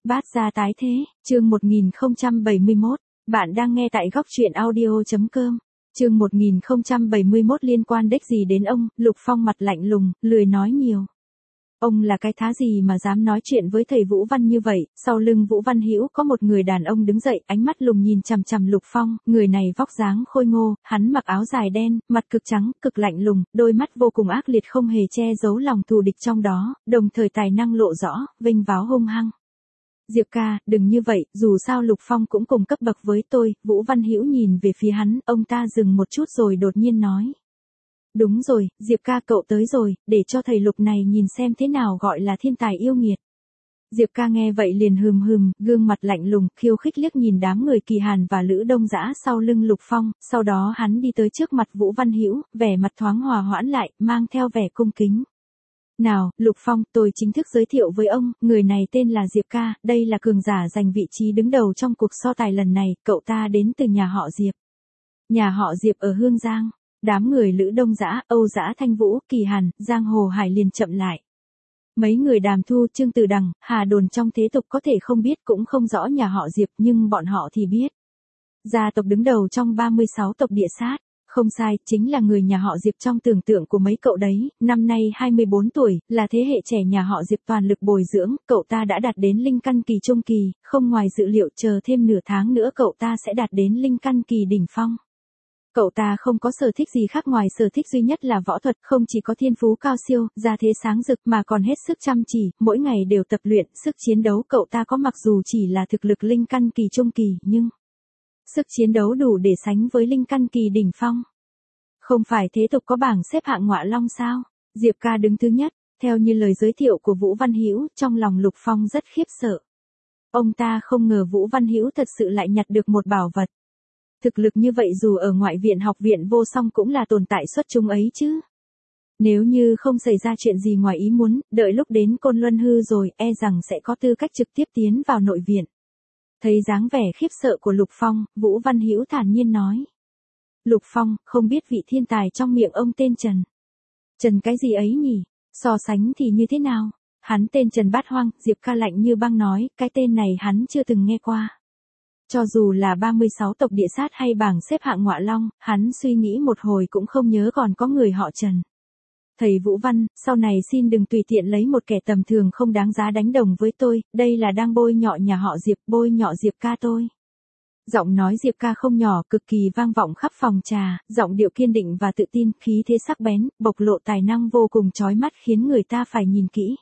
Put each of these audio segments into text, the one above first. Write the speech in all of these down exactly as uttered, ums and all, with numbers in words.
Bát gia tái thế, chương một nghìn không trăm bảy mươi mốt, bạn đang nghe tại góc truyện audio.com. Chương một nghìn không trăm bảy mươi mốt liên quan đếch gì đến ông, Lục Phong mặt lạnh lùng, lười nói nhiều. Ông là cái thá gì mà dám nói chuyện với thầy Vũ Văn như vậy? Sau lưng Vũ Văn Hữu có một người đàn ông đứng dậy, ánh mắt lùng nhìn chằm chằm Lục Phong, người này vóc dáng khôi ngô, hắn mặc áo dài đen, mặt cực trắng, cực lạnh lùng, đôi mắt vô cùng ác liệt không hề che giấu lòng thù địch trong đó, đồng thời tài năng lộ rõ, vinh váo hung hăng. Diệp ca, đừng như vậy, dù sao Lục Phong cũng cùng cấp bậc với tôi. Vũ Văn Hữu nhìn về phía hắn, ông ta dừng một chút rồi đột nhiên nói. Đúng rồi, Diệp ca cậu tới rồi, để cho thầy Lục này nhìn xem thế nào gọi là thiên tài yêu nghiệt. Diệp ca nghe vậy liền hừm hừm, gương mặt lạnh lùng, khiêu khích liếc nhìn đám người Kỳ Hàn và Lữ Đông Dã sau lưng Lục Phong, sau đó hắn đi tới trước mặt Vũ Văn Hữu, vẻ mặt thoáng hòa hoãn lại, mang theo vẻ cung kính. Nào, Lục Phong, tôi chính thức giới thiệu với ông, người này tên là Diệp ca, đây là cường giả giành vị trí đứng đầu trong cuộc so tài lần này, cậu ta đến từ nhà họ Diệp. Nhà họ Diệp ở Hương Giang. Đám người Lữ Đông Dã, Âu Dã Thanh Vũ, Kỳ Hàn, Giang Hồ Hải liền chậm lại. Mấy người Đàm Thu, Trương Từ Đằng, Hà Đồn trong thế tục có thể không biết cũng không rõ nhà họ Diệp nhưng bọn họ thì biết. Gia tộc đứng đầu trong ba mươi sáu tộc địa sát. Không sai, chính là người nhà họ Diệp trong tưởng tượng của mấy cậu đấy, năm nay hai mươi bốn tuổi, là thế hệ trẻ nhà họ Diệp toàn lực bồi dưỡng, cậu ta đã đạt đến linh căn kỳ trung kỳ, không ngoài dự liệu chờ thêm nửa tháng nữa cậu ta sẽ đạt đến linh căn kỳ đỉnh phong. Cậu ta không có sở thích gì khác ngoài sở thích duy nhất là võ thuật, không chỉ có thiên phú cao siêu, gia thế sáng rực mà còn hết sức chăm chỉ, mỗi ngày đều tập luyện, sức chiến đấu cậu ta có mặc dù chỉ là thực lực linh căn kỳ trung kỳ, nhưng sức chiến đấu đủ để sánh với linh căn kỳ đỉnh phong. Không phải thế tục có bảng xếp hạng ngọa long sao? Diệp ca đứng thứ nhất, theo như lời giới thiệu của Vũ Văn Hữu, trong lòng Lục Phong rất khiếp sợ. Ông ta không ngờ Vũ Văn Hữu thật sự lại nhặt được một bảo vật. Thực lực như vậy dù ở ngoại viện học viện vô song cũng là tồn tại xuất chúng ấy chứ. Nếu như không xảy ra chuyện gì ngoài ý muốn, đợi lúc đến Côn Luân Hư rồi, e rằng sẽ có tư cách trực tiếp tiến vào nội viện. Thấy dáng vẻ khiếp sợ của Lục Phong, Vũ Văn Hữu thản nhiên nói. Lục Phong, không biết vị thiên tài trong miệng ông tên Trần. Trần cái gì ấy nhỉ? So sánh thì như thế nào? Hắn tên Trần Bát Hoang, Diệp ca lạnh như băng nói, cái tên này hắn chưa từng nghe qua. Cho dù là ba mươi sáu tộc địa sát hay bảng xếp hạng ngọa long, hắn suy nghĩ một hồi cũng không nhớ còn có người họ Trần. Thầy Vũ Văn, sau này xin đừng tùy tiện lấy một kẻ tầm thường không đáng giá đánh đồng với tôi, đây là đang bôi nhọ nhà họ Diệp, bôi nhọ Diệp ca tôi. Giọng nói Diệp ca không nhỏ, cực kỳ vang vọng khắp phòng trà, giọng điệu kiên định và tự tin, khí thế sắc bén, bộc lộ tài năng vô cùng chói mắt khiến người ta phải nhìn kỹ.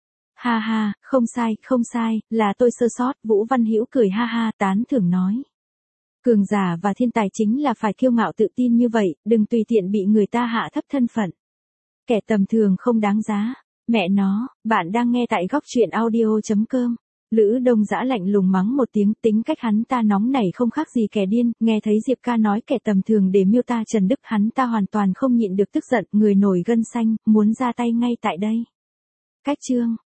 Ha ha, không sai, không sai, là tôi sơ sót, Vũ Văn Hữu cười ha ha, tán thưởng nói. Cường giả và thiên tài chính là phải kiêu ngạo tự tin như vậy, đừng tùy tiện bị người ta hạ thấp thân phận. Kẻ tầm thường không đáng giá. Mẹ nó, bạn đang nghe tại góc truyện audio.com. Lữ Đông Dã lạnh lùng mắng một tiếng, tính cách hắn ta nóng nảy không khác gì kẻ điên, nghe thấy Diệp ca nói kẻ tầm thường để miêu tả Trần Đức hắn ta hoàn toàn không nhịn được tức giận, người nổi gân xanh, muốn ra tay ngay tại đây. Cách chương